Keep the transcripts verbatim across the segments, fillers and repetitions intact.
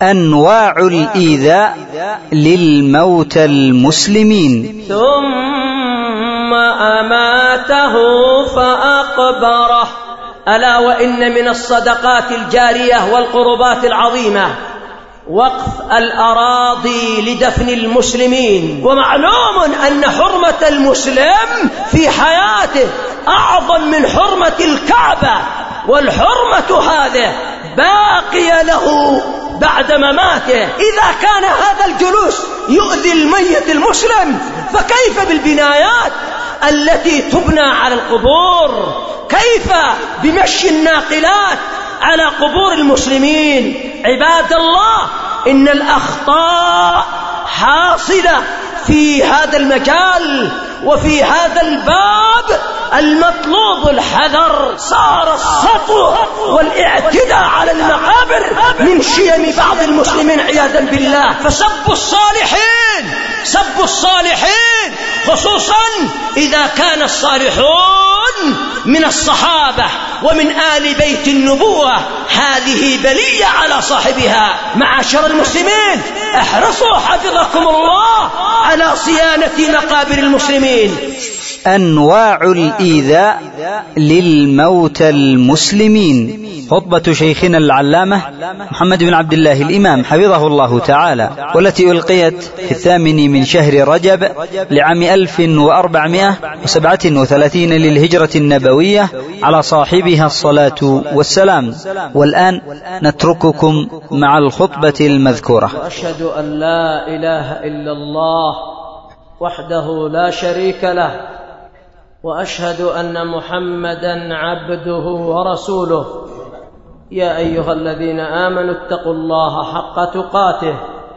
أنواع الإيذاء للموتى المسلمين. ثم أماته فأقبره. ألا وإن من الصدقات الجارية والقربات العظيمة وقف الأراضي لدفن المسلمين. ومعلوم أن حرمة المسلم في حياته أعظم من حرمة الكعبة، والحرمة هذه باقية له بعد مماته. إذا كان هذا الجلوس يؤذي الميت المسلم، فكيف بالبنايات التي تبنى على القبور؟ كيف بمشي الناقلات على قبور المسلمين؟ عباد الله، إن الأخطاء حاصلة في هذا المجال وفي هذا الباب. المطلوب الحذر. صار السطو والاعتداء على المقابر من شيم بعض المسلمين عياذا بالله. فسبوا الصالحين، سبوا الصالحين، خصوصا إذا كان الصالحون من الصحابة ومن آل بيت النبوة. هذه بلية على صاحبها. معاشر المسلمين، احرصوا حفظكم الله على صيانة مقابر المسلمين. أنواع الإيذاء للموتى المسلمين. خطبة شيخنا العلامة محمد بن عبد الله الإمام حفظه الله تعالى، والتي ألقيت في الثامن من شهر رجب لعام ألف وأربعمائة وسبعة وثلاثين للهجرة النبوية، على صاحبها الصلاة والسلام. والآن نترككم مع الخطبة المذكورة. وأشهد أن لا إله إلا الله وحده لا شريك له، وأشهد أن محمدا عبده ورسوله. يا أيها الذين آمنوا اتقوا الله حق تقاته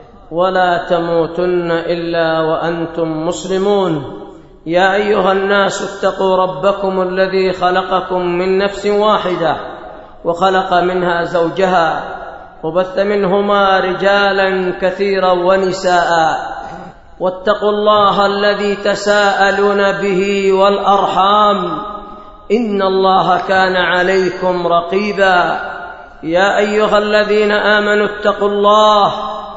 ولا تموتن إلا وأنتم مسلمون. يا أيها الناس اتقوا ربكم الذي خلقكم من نفس واحدة وخلق منها زوجها وبث منهما رجالا كثيرا ونساء، واتقوا الله الذي تساءلون به والأرحام، إن الله كان عليكم رقيبا. يا أيها الذين آمنوا اتقوا الله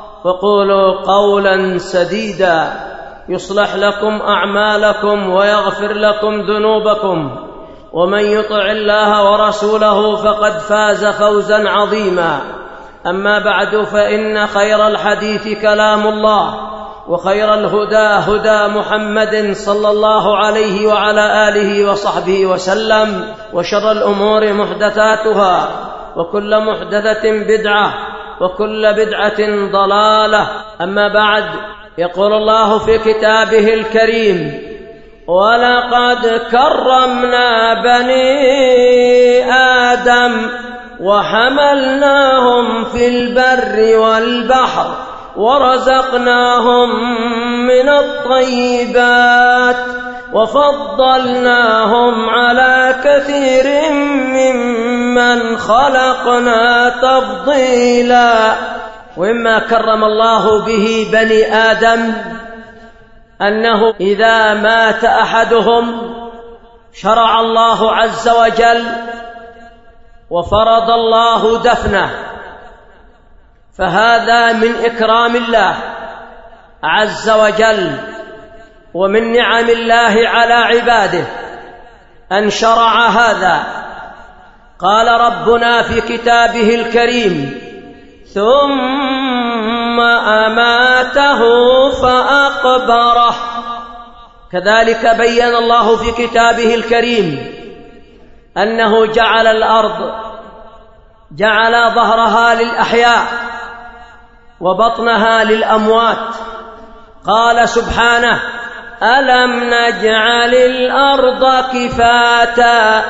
وقولوا قولا سديدا يصلح لكم أعمالكم ويغفر لكم ذنوبكم، ومن يطع الله ورسوله فقد فاز فوزا عظيما. أما بعد، فإن خير الحديث كلام الله، وخير الهدى هدى محمد صلى الله عليه وعلى آله وصحبه وسلم، وشر الأمور محدثاتها، وكل محدثة بدعة، وكل بدعة ضلالة. أما بعد، يقول الله في كتابه الكريم: ولقد كرمنا بني آدم وحملناهم في البر والبحر ورزقناهم من الطيبات وفضلناهم على كثير ممن خلقنا تفضيلا. ومما كرم الله به بني آدم أنه إذا مات أحدهم شرع الله عز وجل وفرض الله دفنه، فهذا من إكرام الله عز وجل ومن نعم الله على عباده أن شرع هذا. قال ربنا في كتابه الكريم: ثم أماته فأقبره. كذلك بين الله في كتابه الكريم أنه جعل الأرض جعل ظهرها للأحياء وبطنها للأموات. قال سبحانه: ألم نجعل الأرض كفاتا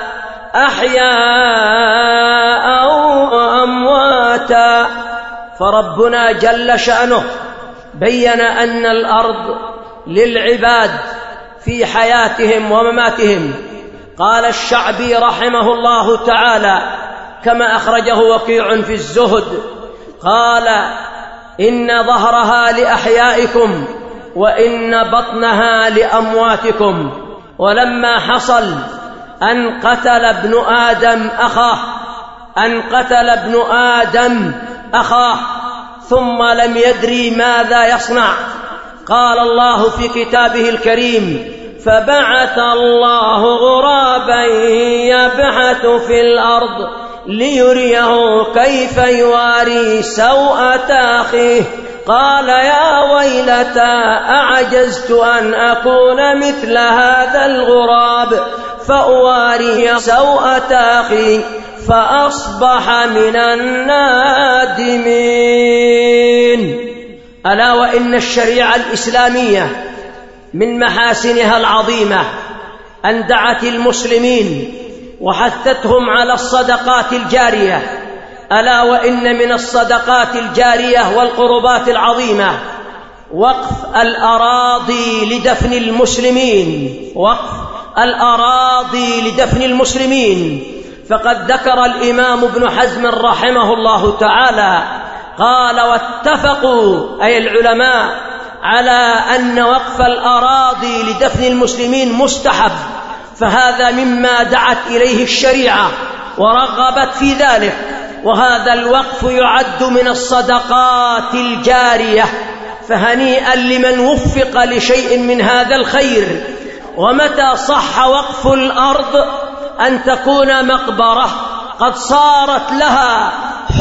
أحياء وأمواتا. فربنا جل شأنه بين أن الأرض للعباد في حياتهم ومماتهم. قال الشعبي رحمه الله تعالى كما أخرجه وكيع في الزهد، قال: إن ظهرها لأحيائكم وإن بطنها لأمواتكم. ولما حصل أن قتل ابن آدم أخاه أن قتل ابن آدم أخاه ثم لم يدري ماذا يصنع. قال الله في كتابه الكريم: فبعث الله غرابا يبحث في الأرض ليريه كيف يواري سوءة أخيه قال يا ويلتى أعجزت أن أكون مثل هذا الغراب فأواري سوءة أخي فأصبح من النادمين. ألا وإن الشريعة الإسلامية من محاسنها العظيمة أن دعت المسلمين وحثتهم على الصدقات الجارية. ألا وإن من الصدقات الجارية والقربات العظيمة وقف الأراضي لدفن المسلمين، وقف الأراضي لدفن المسلمين. فقد ذكر الإمام ابن حزم رحمه الله تعالى قال: واتفقوا أي العلماء على أن وقف الأراضي لدفن المسلمين مستحب، فهذا مما دعت إليه الشريعة ورغبت في ذلك، وهذا الوقف يعد من الصدقات الجارية. فهنيئا لمن وفق لشيء من هذا الخير. ومتى صح وقف الأرض أن تكون مقبرة قد صارت لها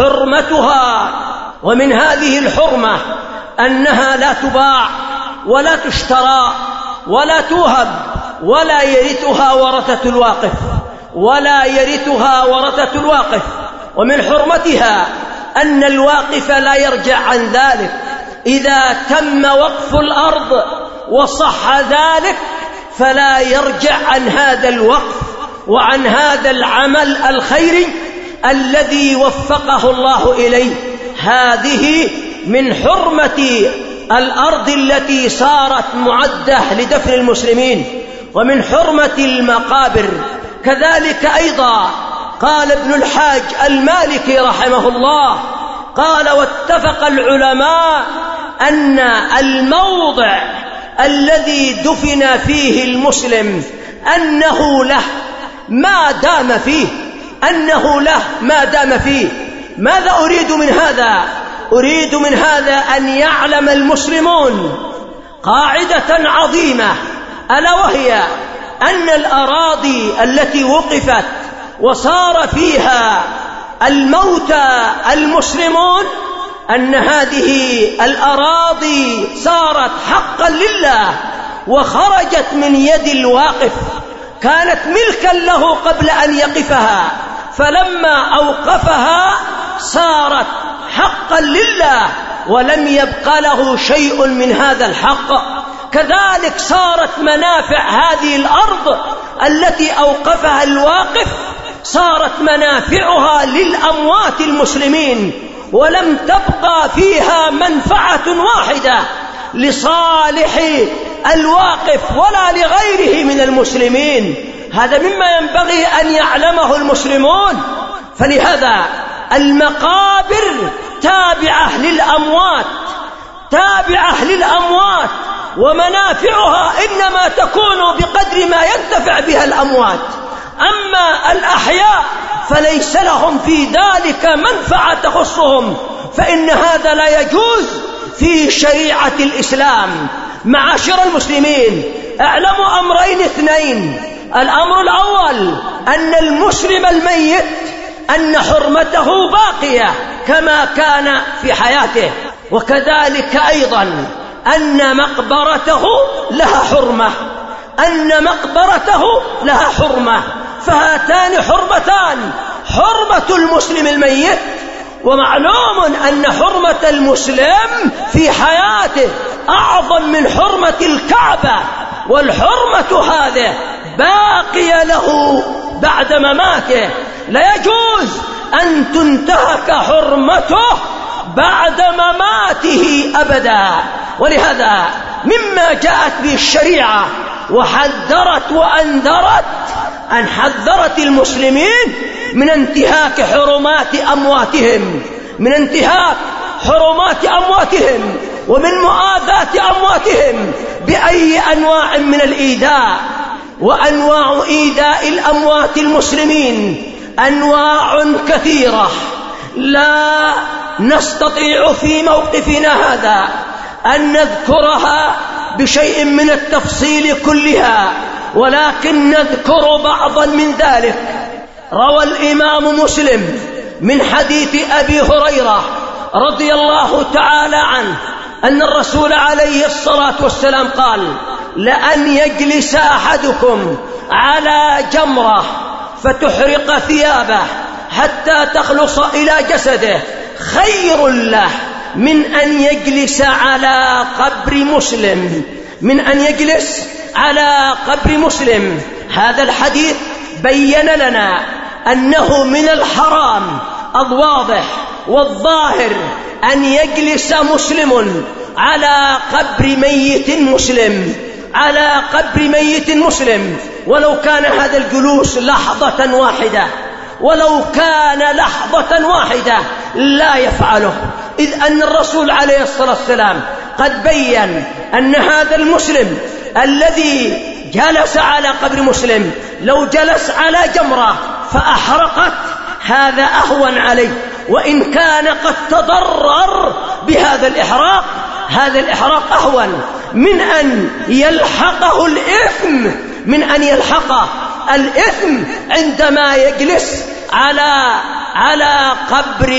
حرمتها، ومن هذه الحرمة أنها لا تباع ولا تشترى ولا توهب ولا يرثها ورثة الواقف ولا يرثها ورثة الواقف. ومن حرمتها أن الواقف لا يرجع عن ذلك. إذا تم وقف الأرض وصح ذلك فلا يرجع عن هذا الوقف وعن هذا العمل الخيري الذي وفقه الله إليه. هذه من حرمة الأرض التي صارت معدة لدفن المسلمين، ومن حرمة المقابر. كذلك أيضا قال ابن الحاج المالكي رحمه الله قال: واتفق العلماء أن الموضع الذي دفن فيه المسلم أنه له ما دام فيه، أنه له ما دام فيه. ماذا أريد من هذا؟ أريد من هذا أن يعلم المسلمون قاعدة عظيمة، ألا وهي أن الأراضي التي وقفت وصار فيها الموتى المسلمون أن هذه الأراضي صارت حقا لله وخرجت من يد الواقف. كانت ملكا له قبل أن يقفها، فلما أوقفها صارت حقا لله ولم يبق له شيء من هذا الحق. كذلك صارت منافع هذه الأرض التي أوقفها الواقف صارت منافعها للأموات المسلمين، ولم تبقى فيها منفعة واحدة لصالح الواقف ولا لغيره من المسلمين. هذا مما ينبغي أن يعلمه المسلمون. فلهذا المقابر تابعة للأموات، تابعة للأموات، ومنافعها إنما تكون بقدر ما ينتفع بها الأموات. أما الأحياء فليس لهم في ذلك منفعة تخصهم، فإن هذا لا يجوز في شريعة الإسلام. معاشر المسلمين، اعلموا أمرين اثنين. الأمر الأول أن المسلم الميت أن حرمته باقية كما كان في حياته، وكذلك أيضا أن مقبرته لها حرمة، أن مقبرته لها حرمة. فهاتان حرمتان: حرمة المسلم الميت، ومعلوم أن حرمة المسلم في حياته أعظم من حرمة الكعبة، والحرمة هذه باقية له بعد مماته، لا يجوز أن تنتهك حرمته بعد مماته أبدا. ولهذا مما جاءت به الشريعة وحذرت وأنذرت أن حذرت المسلمين من انتهاك حرمات أمواتهم، من انتهاك حرمات أمواتهم ومن مؤاذاة أمواتهم بأي أنواع من الإيذاء. وأنواع إيذاء الأموات المسلمين أنواع كثيرة لا نستطيع في موقفنا هذا أن نذكرها بشيء من التفصيل كلها، ولكن نذكر بعضا من ذلك. روى الإمام مسلم من حديث أبي هريرة رضي الله تعالى عنه أن الرسول عليه الصلاة والسلام قال: لأن يجلس أحدكم على جمرة فتحرق ثيابه حتى تخلص إلى جسده خير له من أن يجلس على قبر مسلم من أن يجلس على قبر مسلم. هذا الحديث بين لنا أنه من الحرام الواضح والظاهر أن يجلس مسلم على قبر ميت مسلم على قبر ميت مسلم ولو كان هذا الجلوس لحظة واحدة ولو كان لحظة واحدة لا يفعله، إذ أن الرسول عليه الصلاة والسلام قد بيّن أن هذا المسلم الذي جلس على قبر مسلم لو جلس على جمرة فأحرقت هذا أهون عليه، وإن كان قد تضرر بهذا الإحراق هذا الإحراق أهون من أن يلحقه الإثم من أن يلحقه الإثم عندما يجلس على على قبر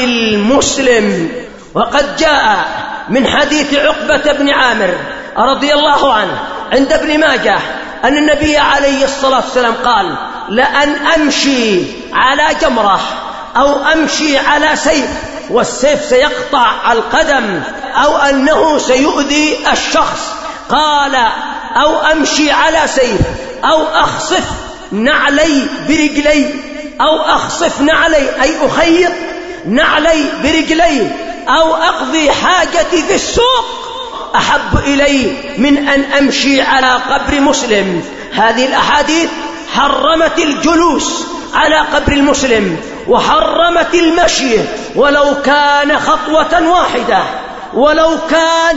المسلم. وقد جاء من حديث عقبة بن عامر رضي الله عنه عند ابن ماجه أن النبي عليه الصلاة والسلام قال: لأن أمشي على جمرة أو أمشي على سيف، والسيف سيقطع القدم أو أنه سيؤذي الشخص، قال: أو أمشي على سيف أو أخصف نعلي برجلي أو أخصف نعلي أي أخيط نعلي برجلي أو أقضي حاجتي في السوق أحب إلي من أن أمشي على قبر مسلم. هذه الأحاديث حرمت الجلوس على قبر المسلم وحرمت المشي ولو كان خطوة واحدة ولو كان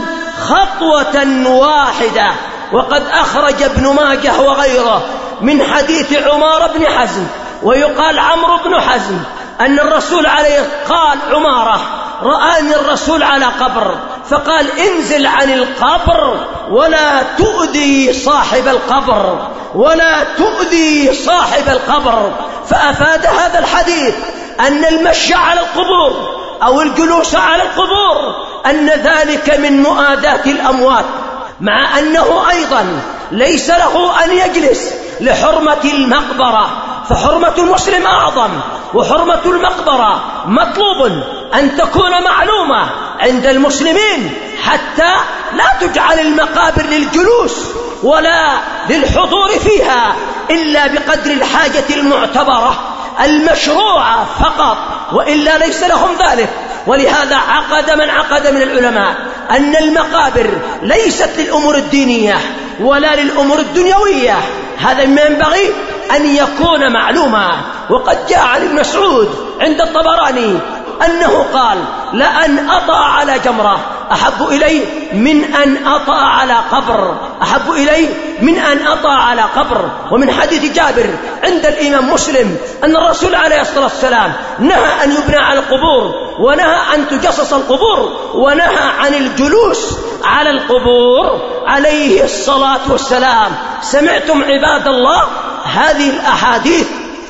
خطوة واحدة. وقد أخرج ابن ماجه وغيره من حديث عمار بن حزم ويقال عمرو بن حزم أن الرسول عليه قال: عمارة رآني الرسول على قبر فقال: انزل عن القبر ولا تؤذي صاحب القبر ولا تؤذي صاحب القبر. فأفاد هذا الحديث أن المشي على القبور أو الجلوس على القبور أن ذلك من مؤاذاة الأموات، مع أنه أيضا ليس له أن يجلس لحرمة المقبرة، فحرمة المسلم أعظم، وحرمة المقبرة مطلوب أن تكون معلومة عند المسلمين حتى لا تجعل المقابر للجلوس ولا للحضور فيها إلا بقدر الحاجة المعتبرة المشروعة فقط، وإلا ليس لهم ذلك. ولهذا عقد من عقد من العلماء أن المقابر ليست للأمور الدينية ولا للأمور الدنيوية، هذا ما ينبغي أن يكون معلوما. وقد جاء عن ابن مسعود عند الطبراني أنه قال: لأن أطأ على جمرة أحب إلي من أن أطأ على قبر أحب إلي من أن أطأ على قبر. ومن حديث جابر عند الإمام مسلم أن الرسول عليه الصلاة والسلام نهى أن يبنى على القبور ونهى أن تجسس القبور ونهى عن الجلوس على القبور عليه الصلاة والسلام. سمعتم عباد الله هذه الأحاديث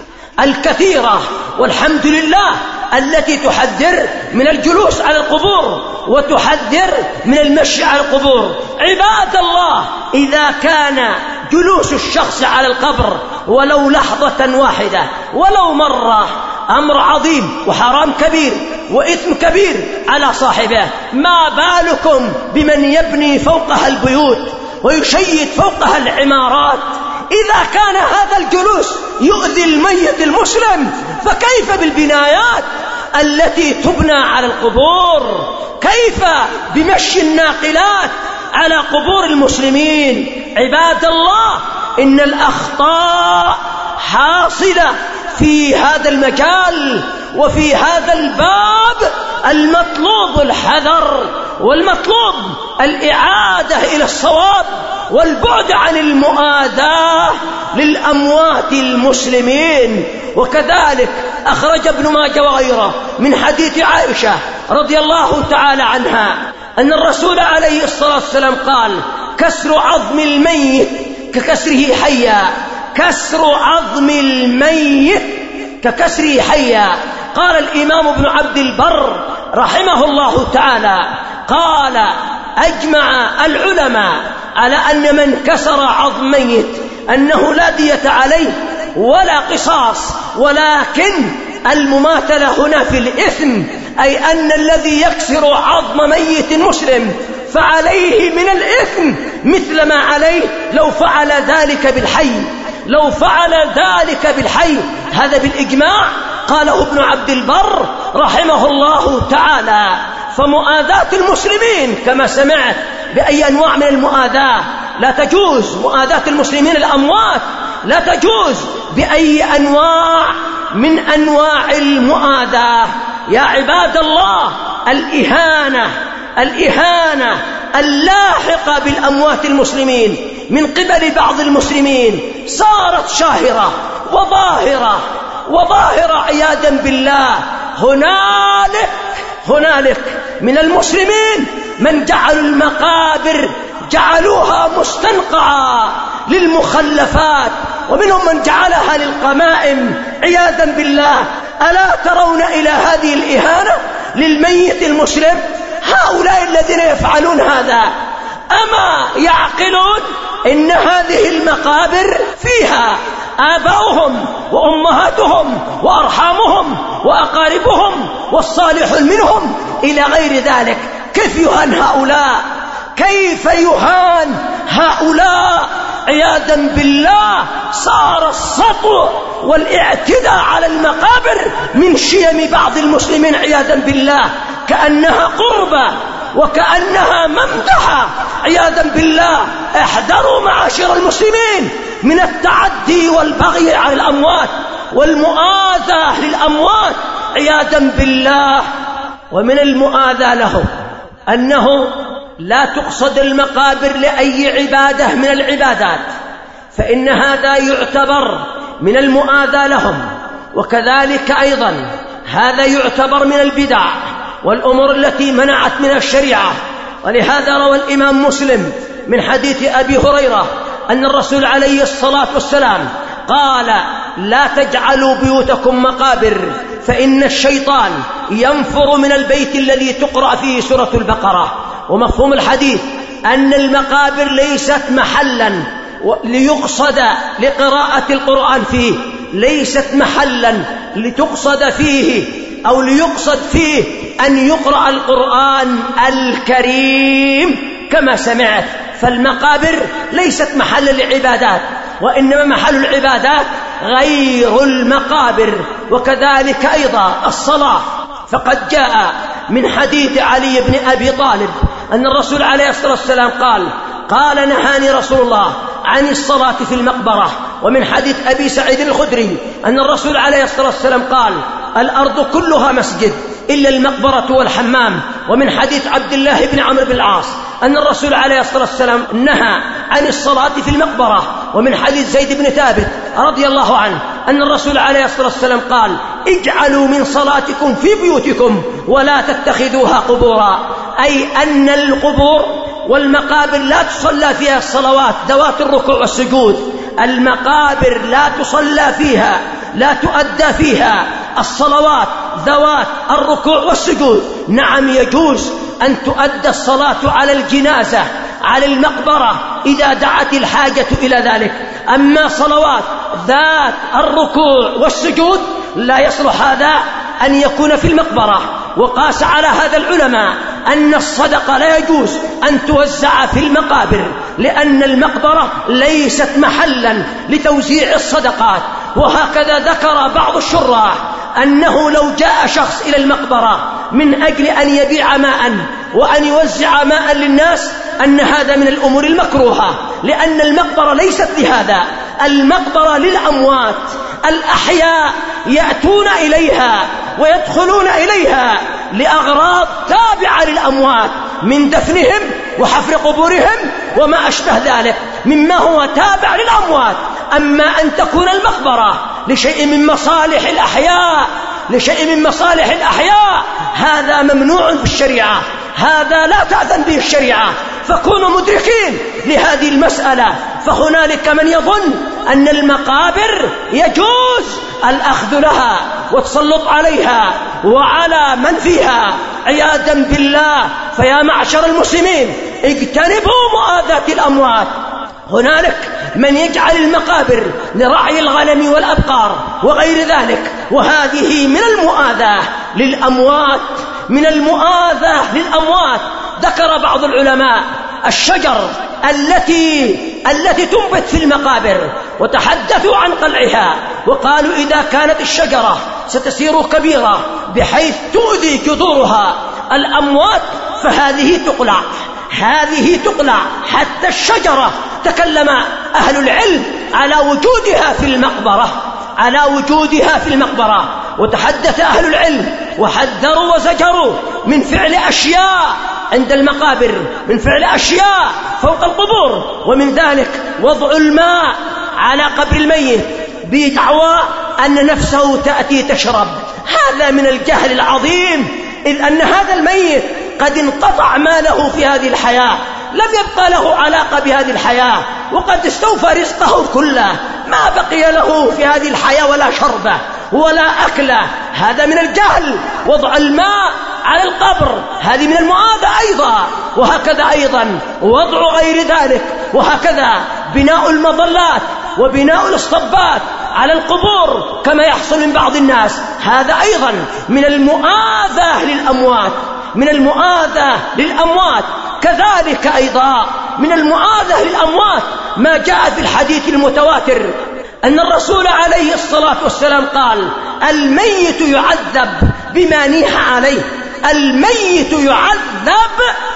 الكثيرة والحمد لله التي تحذر من الجلوس على القبور وتحذر من المشي على القبور. عباد الله، إذا كان جلوس الشخص على القبر ولو لحظة واحدة ولو مرة أمر عظيم وحرام كبير وإثم كبير على صاحبه، ما بالكم بمن يبني فوقها البيوت ويشيد فوقها العمارات؟ إذا كان هذا الجلوس يؤذي الميت المسلم فكيف بالبنايات التي تبنى على القبور؟ كيف بمشي الناقلات على قبور المسلمين؟ عباد الله، إن الأخطاء حاصلة في هذا المجال وفي هذا الباب. المطلوب الحذر والمطلوب الإعادة إلى الصواب والبعد عن المؤاذاة للأموات المسلمين. وكذلك أخرج ابن ماجه وغيره من حديث عائشة رضي الله تعالى عنها أن الرسول عليه الصلاة والسلام قال: كسر عظم الميت ككسره حيا، كسر عظم الميت ككسره حيا. قال الإمام ابن عبد البر رحمه الله تعالى، قال: أجمع العلماء على أن من كسر عظم ميت أنه لا دية عليه ولا قصاص، ولكن المماثلة هنا في الإثم، أي أن الذي يكسر عظم ميت مسلم فعليه من الإثم مثل ما عليه لو فعل ذلك بالحي، لو فعل ذلك بالحي. هذا بالإجماع قاله ابن عبد البر رحمه الله تعالى. فمؤاذاة المسلمين كما سمعت بأي أنواع من المؤاذاة لا تجوز، مؤاذاة المسلمين الأموات لا تجوز بأي أنواع من أنواع المؤاذاة. يا عباد الله، الإهانة الإهانة اللاحقة بالأموات المسلمين من قبل بعض المسلمين صارت شاهرة وظاهرة وظاهرة عياذا بالله. هنالك هنالك من المسلمين من جعلوا المقابر جعلوها مستنقعا للمخلفات، ومنهم من جعلها للقمائم عياذا بالله. ألا ترون إلى هذه الإهانة للميت المسلم؟ هؤلاء الذين يفعلون هذا أما يعقلون إن هذه المقابر فيها آباؤهم وأمهاتهم وأرحامهم وأقاربهم والصالح منهم إلى غير ذلك؟ كيف يهان هؤلاء؟ كيف يهان هؤلاء عياذا بالله؟ صار السطو والاعتداء على المقابر من شيم بعض المسلمين عياذا بالله، كأنها قربة وكأنها ممدحة عياذا بالله. احذروا معاشر المسلمين من التعدي والبغي على الأموات والمؤاذاة للأموات عياذا بالله. ومن المؤاذاة له أنه لا تقصد المقابر لأي عبادة من العبادات، فإن هذا يعتبر من المؤاذاة لهم. وكذلك أيضا هذا يعتبر من البدع والأمور التي منعت من الشريعة. ولهذا روى الإمام مسلم من حديث أبي هريرة أن الرسول عليه الصلاة والسلام قال: لا تجعلوا بيوتكم مقابر، فإن الشيطان ينفر من البيت الذي تقرأ فيه سورة البقرة. ومفهوم الحديث أن المقابر ليست محلا ليقصد لقراءة القرآن فيه، ليست محلا لتقصد فيه أو ليقصد فيه أن يقرأ القرآن الكريم كما سمعت. فالمقابر ليست محل العبادات، وإنما محل العبادات غير المقابر. وكذلك أيضا الصلاة، فقد جاء من حديث علي بن أبي طالب أن الرسول عليه الصلاة والسلام قال: قال نهاني رسول الله عن الصلاة في المقبرة. ومن حديث أبي سعيد الخدري أن الرسول عليه الصلاة والسلام قال: الأرض كلها مسجد إلا المقبرة والحمام. ومن حديث عبد الله بن عمرو بن العاص أن الرسول عليه الصلاة والسلام نهى عن الصلاة في المقبرة. ومن حديث زيد بن ثابت رضي الله عنه أن الرسول عليه الصلاة والسلام قال: اجعلوا من صلاتكم في بيوتكم ولا تتخذوها قبورا، أي أن القبور والمقابر لا تصلى فيها الصلوات ذوات الركوع والسجود. المقابر لا تصلى فيها، لا تؤدى فيها الصلوات ذوات الركوع والسجود. نعم يجوز أن تؤدى الصلاة على الجنازة على المقبرة إذا دعت الحاجة إلى ذلك، أما صلوات ذات الركوع والسجود لا يصلح هذا أن يكون في المقبرة. وقاس على هذا العلماء أن الصدقة لا يجوز أن توزع في المقابر، لأن المقبرة ليست محلا لتوزيع الصدقات. وهكذا ذكر بعض الشراح أنه لو جاء شخص إلى المقبرة من أجل أن يبيع ماء وأن يوزع ماء للناس أن هذا من الأمور المكروهة، لأن المقبرة ليست لهذا، المقبرة للأموات. الأحياء يأتون إليها ويدخلون إليها لأغراض تابعة للأموات من دفنهم وحفر قبورهم وما أشبه ذلك مما هو تابع للأموات. أما أن تكون المقبرة لشيء من مصالح الأحياء لشيء من مصالح الأحياء هذا ممنوع بالشريعة، هذا لا تأذن به الشريعة. فكونوا مدركين لهذه المسألة. فهنالك من يظن أن المقابر يجوز الأخذ لها والتسلط عليها وعلى من فيها عياذا بالله. فيا معشر المسلمين اجتنبوا مؤاذاة الأموات. هنالك من يجعل المقابر لرعي الغنم والأبقار وغير ذلك، وهذه من المؤاذاة للأموات، من المؤاذاة للأموات. ذكر بعض العلماء الشجر التي التي تنبت في المقابر وتحدثوا عن قلعها، وقالوا إذا كانت الشجرة ستسير كبيرة بحيث تؤذي جذورها الأموات فهذه تقلع، هذه تقلع. حتى الشجرة تكلم أهل العلم على وجودها في المقبرة، على وجودها في المقبرة، وتحدث أهل العلم وحذروا وزجروا من فعل أشياء عند المقابر، من فعل أشياء فوق القبور، ومن ذلك وضع الماء على قبر الميت بدعوى أن نفسه تأتي تشرب. هذا من الجهل العظيم، إذ أن هذا الميت قد انقطع ماله في هذه الحياة، لم يبقى له علاقة بهذه الحياة، وقد استوفى رزقه كله، ما بقي له في هذه الحياة ولا شربه ولا أكله. هذا من الجهل. وضع الماء على القبر هذه من المؤاذاة أيضا، وهكذا أيضا وضع غير ذلك، وهكذا بناء المظلات وبناء الاسطبات على القبور كما يحصل من بعض الناس، هذا أيضا من المؤاذاة للأموات، من المؤاذاة للأموات. كذلك أيضا من المؤاذاة للأموات ما جاء في الحديث المتواتر أن الرسول عليه الصلاة والسلام قال: الميت يعذب بما نيح عليه، الميت يعذب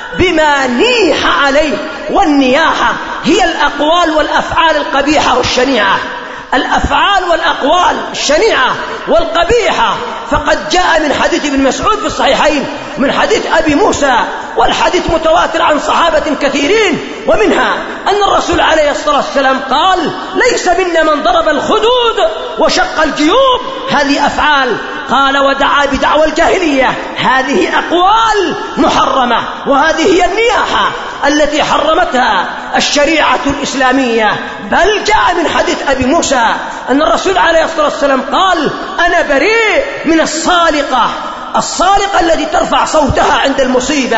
بما نيح عليه. والنياحة هي الأقوال والأفعال القبيحة والشنيعة، الأفعال والأقوال الشنيعة والقبيحة. فقد جاء من حديث ابن مسعود في الصحيحين من حديث أبي موسى، والحديث متواتر عن صحابة كثيرين، ومنها أن الرسول عليه الصلاة والسلام قال: ليس منا من ضرب الخدود وشق الجيوب. هذه أفعال. قال: ودعا بدعوى الجاهلية. هذه أقوال محرمة، وهذه هي النياحة التي حرمتها الشريعة الإسلامية. بل جاء من حديث أبي موسى أن الرسول عليه الصلاة والسلام قال: أنا بريء من الصالقة، الصالقة التي ترفع صوتها عند المصيبة،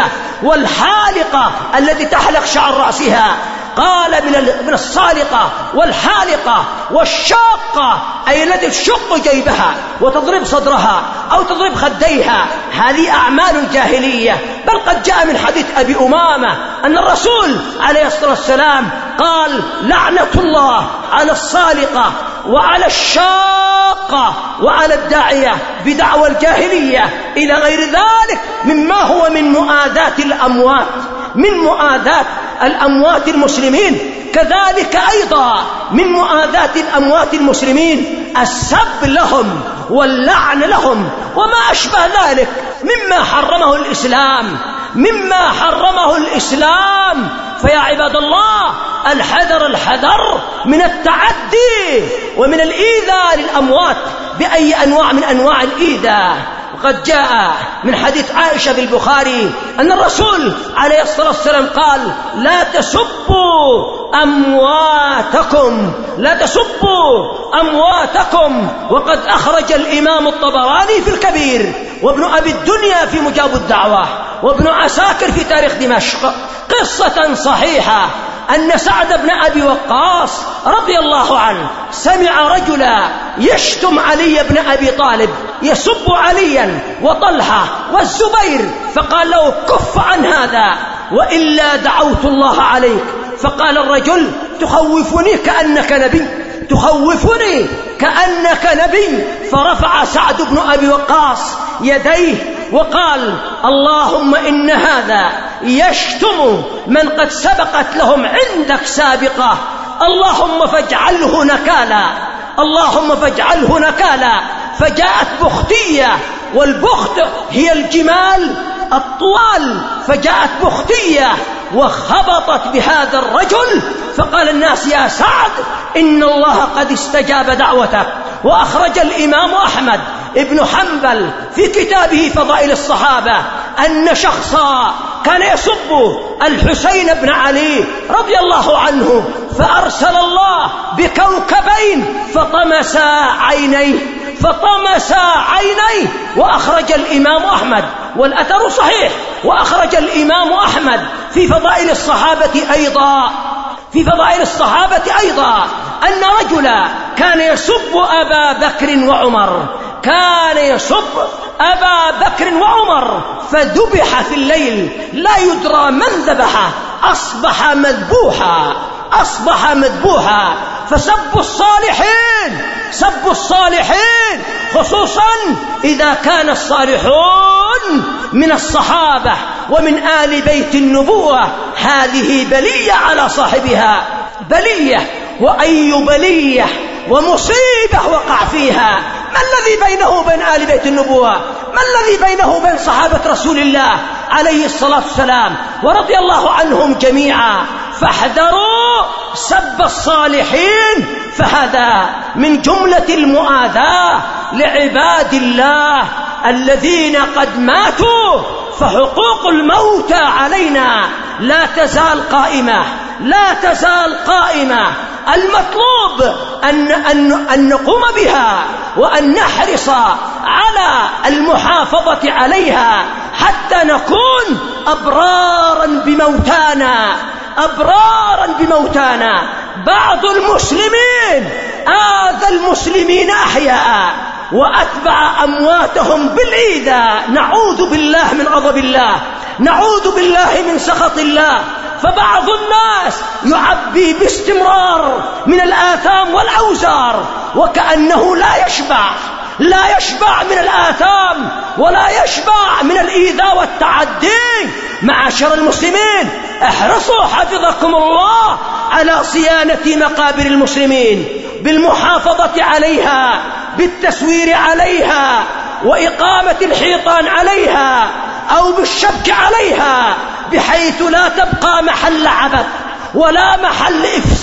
والحالقة التي تحلق شعر رأسها. قال: من الصالقة والحالقة والشاقة، أي التي تشق جيبها وتضرب صدرها أو تضرب خديها، هذه أعمال جاهلية. بل قد جاء من حديث أبي أمامة أن الرسول عليه الصلاة والسلام قال: لعنة الله على الصالقة وعلى الشاقة وعلى الداعية بدعوى الجاهلية، إلى غير ذلك مما هو من مؤاذاة الأموات، من مؤاذاة الأموات المسلمين. كذلك أيضا من مؤاذاة الأموات المسلمين السب لهم واللعن لهم وما أشبه ذلك مما حرمه الإسلام، مما حرمه الإسلام. فيا عباد الله، الحذر الحذر من التعدي ومن الإيذاء للأموات بأي أنواع من أنواع الإيذاء. وقد جاء من حديث عائشة في البخاري أن الرسول عليه الصلاة والسلام قال: لا تسبوا أمواتكم، لا تسبوا أمواتكم. وقد أخرج الإمام الطبراني في الكبير، وابن أبي الدنيا في مجاب الدعوة، وابن عساكر في تاريخ دمشق قصة صحيحة أن سعد بن أبي وقاص رضي الله عنه سمع رجلا يشتم علي بن أبي طالب، يسب عليا وطلحة والزبير، فقال له: كف عن هذا وإلا دعوت الله عليك. فقال الرجل: تخوفني كأنك نبي، تخوفني كأنك نبي. فرفع سعد بن أبي وقاص يديه وقال: اللهم إن هذا يشتم من قد سبقت لهم عندك سابقة، اللهم فاجعله نكالا، اللهم فاجعله نكالا. فجاءت بختية، والبخت هي الجمال الطوال، فجاءت بختية وخبطت بهذا الرجل. فقال الناس: يا سعد، إن الله قد استجاب دعوتك وأخرج الإمام أحمد ابن حنبل في كتابه فضائل الصحابة أن شخصا كان يسب الحسين بن علي رضي الله عنه، فأرسل الله بكوكبين فطمسا عينيه فطمسا عينيه وأخرج الإمام أحمد، والأثر صحيح، وأخرج الإمام أحمد في فضائل الصحابة أيضا في فضائل الصحابة أيضا أن رجلا كان يسب أبا بكر وعمر كان يسب أبا بكر وعمر فذبح في الليل لا يدرى من ذبحه، أصبح مذبوحا أصبح مذبوحا. فسب الصالحين سب الصالحين خصوصا إذا كان الصالحون من الصحابة ومن آل بيت النبوة، هذه بلية على صاحبها، بلية، وأي بلية ومصيبة وقع فيها. ما الذي بينه وبين آل بيت النبوة؟ ما الذي بينه وبين صحابة رسول الله عليه الصلاة والسلام ورضي الله عنهم جميعا؟ فاحذروا سب الصالحين، فهذا من جملة المؤاذاة لعباد الله الذين قد ماتوا. فحقوق الموتى علينا لا تزال قائمة لا تزال قائمة. المطلوب أن, أن, أن نقوم بها وأن نحرص على المحافظة عليها حتى نكون أبرارا بموتانا أبرارا بموتانا. بعض المسلمين آذى المسلمين أحياء وأتبع أمواتهم بالإيذاء، نعوذ بالله من غضب الله، نعوذ بالله من سخط الله. فبعض الناس يعبي باستمرار من الآثام والأوزار وكأنه لا يشبع لا يشبع من الآثام ولا يشبع من الإيذاء والتعدي. معاشر المسلمين، احرصوا حفظكم الله على صيانة مقابر المسلمين بالمحافظة عليها، بالتسوير عليها، وإقامة الحيطان عليها أو بالشبك عليها، بحيث لا تبقى محل عبث ولا محل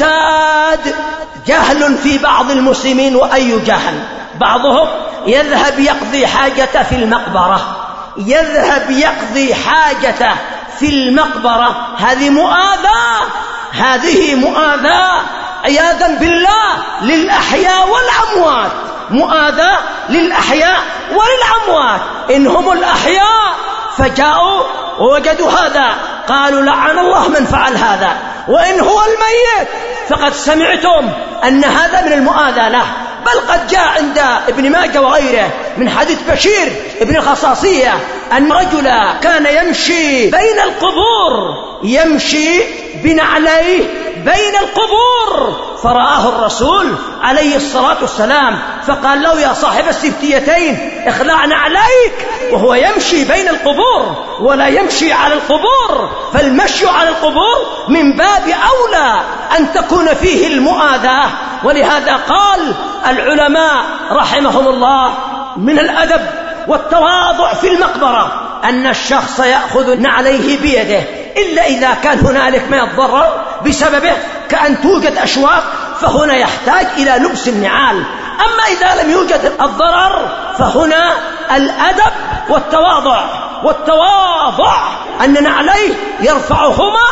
إفساد. جهل في بعض المسلمين، وأي جهل. بعضهم يذهب يقضي حاجته في المقبرة يذهب يقضي حاجته في المقبرة هذه مؤاذاة هذه مؤاذاة عياذا بالله للأحياء والأموات، مؤاذاة للأحياء وللأموات. إن هم الأحياء فجاءوا ووجدوا هذا قالوا لعن الله من فعل هذا، وإن هو الميت فقد سمعتم أن هذا من المؤاذاة له. بل قد جاء عند ابن ماجه وغيره من حديث بشير ابن الخصاصية أن رجلا كان يمشي بين القبور يمشي بنعليه بين القبور، فرآه الرسول عليه الصلاة والسلام فقال له يا صاحب السبتيتين اخلع نعليك، وهو يمشي بين القبور ولا يمشي على القبور. فالمشي على القبور من باب أولى أن تكون فيه المؤاذاة. ولهذا قال العلماء رحمهم الله من الأدب والتواضع في المقبرة أن الشخص يأخذ نعليه بيده إلا إذا كان هنالك ما يتضرر بسببه كأن توجد أشواك، فهنا يحتاج إلى لبس النعال. أما إذا لم يوجد الضرر فهنا الأدب والتواضع والتواضع أن نعليه يرفعهما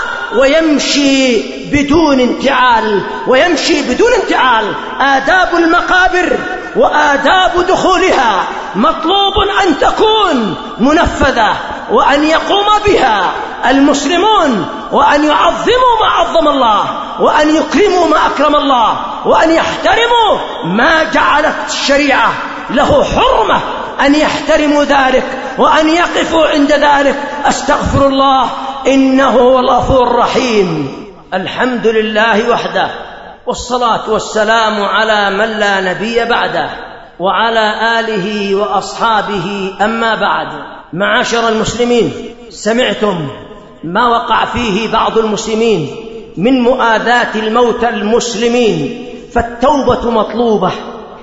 ويمشي بدون انتعال ويمشي بدون انتعال. آداب المقابر وآداب دخولها مطلوب أن تكون منفذة وأن يقوم بها المسلمون، وأن يعظموا ما عظم الله، وأن يكرموا ما أكرم الله، وأن يحترموا ما جعلت الشريعة له حرمة أن يحترموا ذلك وأن يقفوا عند ذلك. أستغفر الله إنه هو الغفور الرحيم. الحمد لله وحده، والصلاة والسلام على من لا نبي بعده وعلى آله وأصحابه. أما بعد، معاشر المسلمين، سمعتم ما وقع فيه بعض المسلمين من مؤاذاة الموتى المسلمين، فالتوبة مطلوبة،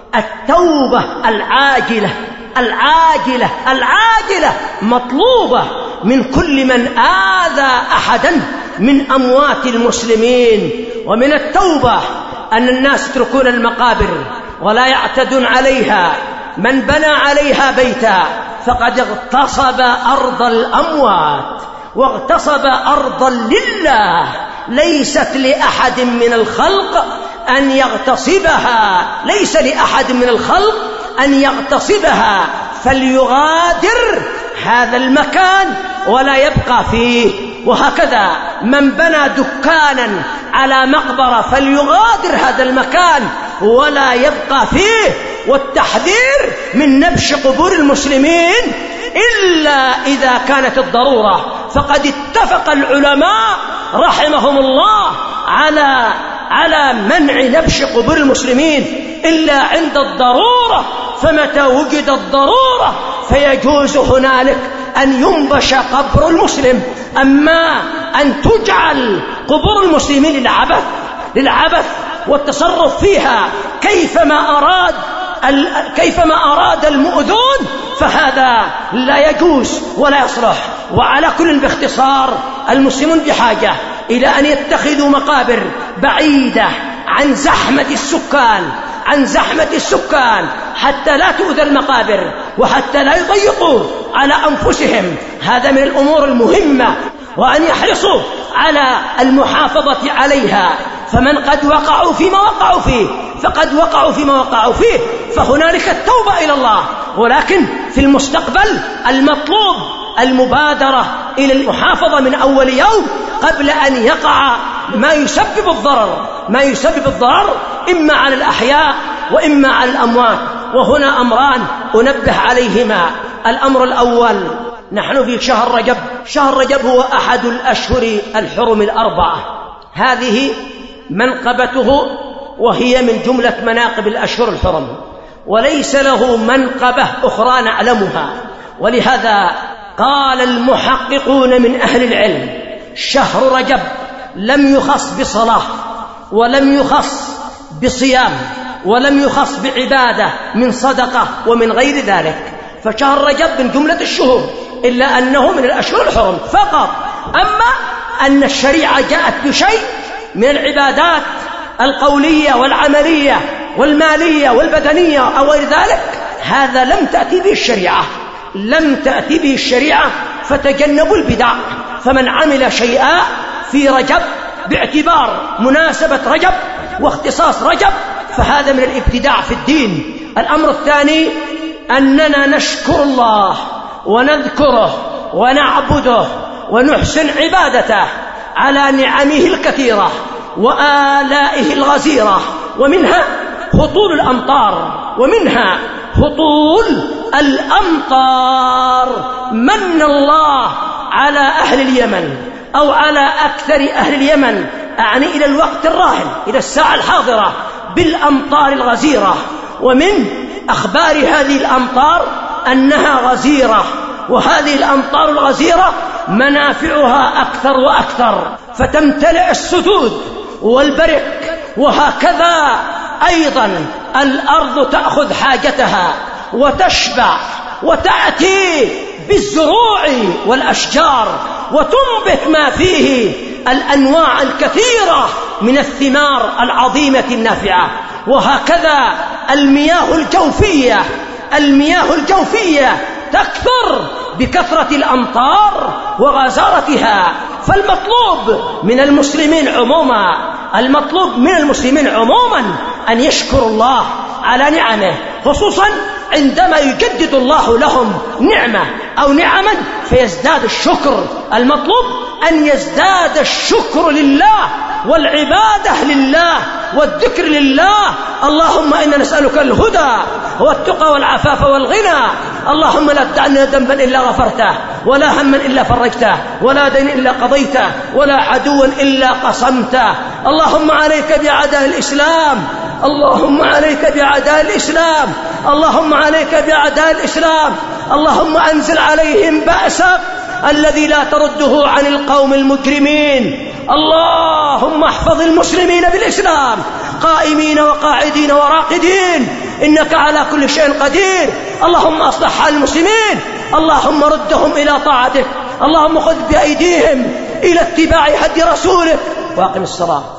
التوبة العاجلة العاجلة العاجلة مطلوبة من كل من آذى أحدا من أموات المسلمين. ومن التوبة أن الناس يتركون المقابر ولا يعتد عليها. من بنى عليها بيتا فقد اغتصب أرض الأموات واغتصب أرضا لله ليست لأحد من الخلق أن يغتصبها، ليس لأحد من الخلق أن يغتصبها، فليغادر هذا المكان ولا يبقى فيه. وهكذا من بنى دكانا على مقبرة فليغادر هذا المكان ولا يبقى فيه. والتحذير من نبش قبور المسلمين إلا إذا كانت الضرورة، فقد اتفق العلماء رحمهم الله على على منع نبش قبور المسلمين إلا عند الضرورة. فمتى وجد الضرورة فيجوز هنالك أن ينبش قبر المسلم. أما أن تجعل قبور المسلمين للعبث للعبث والتصرف فيها كيفما أراد كيفما أراد المؤذون فهذا لا يجوز ولا يصلح. وعلى كل باختصار المسلمون بحاجة إلى أن يتخذوا مقابر بعيدة عن زحمة السكان عن زحمة السكان حتى لا تؤذى المقابر وحتى لا يضيقوا على أنفسهم. هذا من الأمور المهمة، وأن يحرصوا على المحافظة عليها. فمن قد وقعوا فيما وقعوا فيه فقد وقعوا فيما وقعوا فيه فهنالك التوبة إلى الله. ولكن في المستقبل المطلوب المبادرة إلى المحافظة من أول يوم قبل أن يقع ما يسبب الضرر ما يسبب الضرر إما على الأحياء وإما على الأموات. وهنا أمران أنبه عليهما. الأمر الأول، نحن في شهر رجب. شهر رجب هو أحد الأشهر الحرم الأربعة، هذه منقبته وهي من جملة مناقب الأشهر الحرم، وليس له منقبة أخرى نعلمها. ولهذا قال المحققون من أهل العلم شهر رجب لم يخص بصلاة ولم يخص بصيام ولم يخص بعبادة من صدقة ومن غير ذلك، فشهر رجب من جملة الشهور إلا أنه من الأشهر الحرم فقط. أما أن الشريعة جاءت بشيء من العبادات القولية والعملية والمالية والبدنية أو غير ذلك، هذا لم تأتي به الشريعة لم تأتي به الشريعة فتجنبوا البدع. فمن عمل شيئا في رجب باعتبار مناسبة رجب واختصاص رجب فهذا من الابتداع في الدين. الأمر الثاني أننا نشكر الله ونذكره ونعبده ونحسن عبادته على نعمه الكثيرة وآلائه الغزيرة، ومنها هطول الأمطار ومنها هطول الأمطار. من الله على أهل اليمن أو على أكثر أهل اليمن، أعني إلى الوقت الراهن إلى الساعة الحاضرة، بالأمطار الغزيرة. ومن أخبار هذه الأمطار أنها غزيرة، وهذه الأمطار الغزيرة منافعها أكثر وأكثر، فتمتلئ السدود والبرك. وهكذا أيضا الأرض تأخذ حاجتها وتشبع وتأتي بالزروع والأشجار وتنبت ما فيه الأنواع الكثيرة من الثمار العظيمة النافعة. وهكذا المياه الجوفية المياه الجوفية تكثر بكثرة الأمطار وغزارتها. فالمطلوب من المسلمين عموما المطلوب من المسلمين عموما أن يشكروا الله على نعمه، خصوصا عندما يجدد الله لهم نعمة أو نعما فيزداد الشكر. المطلوب أن يزداد الشكر لله والعبادة لله والذكر لله. اللهم إنا نسألك الهدى والتقى والعفاف والغنى. اللهم لا تدع لنا ذنبا إلا غفرته، ولا هما إلا فرجته، ولا دين إلا قضيته، ولا عدوا إلا قصمته. اللهم عليك بأعداء الإسلام اللهم عليك بأعداء الإسلام اللهم عليك بأعداء الإسلام اللهم أنزل عليهم بأسك الذي لا ترده عن القوم المجرمين. اللهم احفظ المسلمين بالإسلام قائمين وقاعدين وراقدين، إنك على كل شيء قدير. اللهم أصلح حال المسلمين، اللهم ردهم إلى طاعتك، اللهم خذ بأيديهم إلى اتباع هدي رسولك. واقم الصلاة.